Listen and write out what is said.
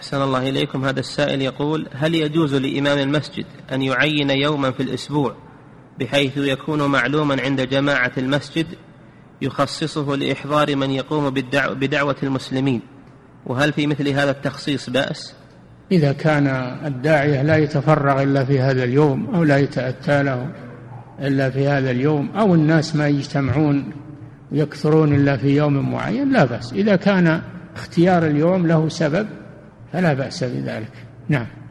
أحسن الله إليكم. هذا السائل يقول: هل يجوز لإمام المسجد أن يعين يوما في الأسبوع بحيث يكون معلوما عند جماعة المسجد يخصصه لإحضار من يقوم بدعوة المسلمين، وهل في مثل هذا التخصيص بأس؟ إذا كان الداعية لا يتفرغ إلا في هذا اليوم أو لا يتأتى له إلا في هذا اليوم، أو الناس ما يجتمعون ويكثرون إلا في يوم معين، لا بأس. إذا كان اختيار اليوم له سبب فلا بأس بذلك. نعم.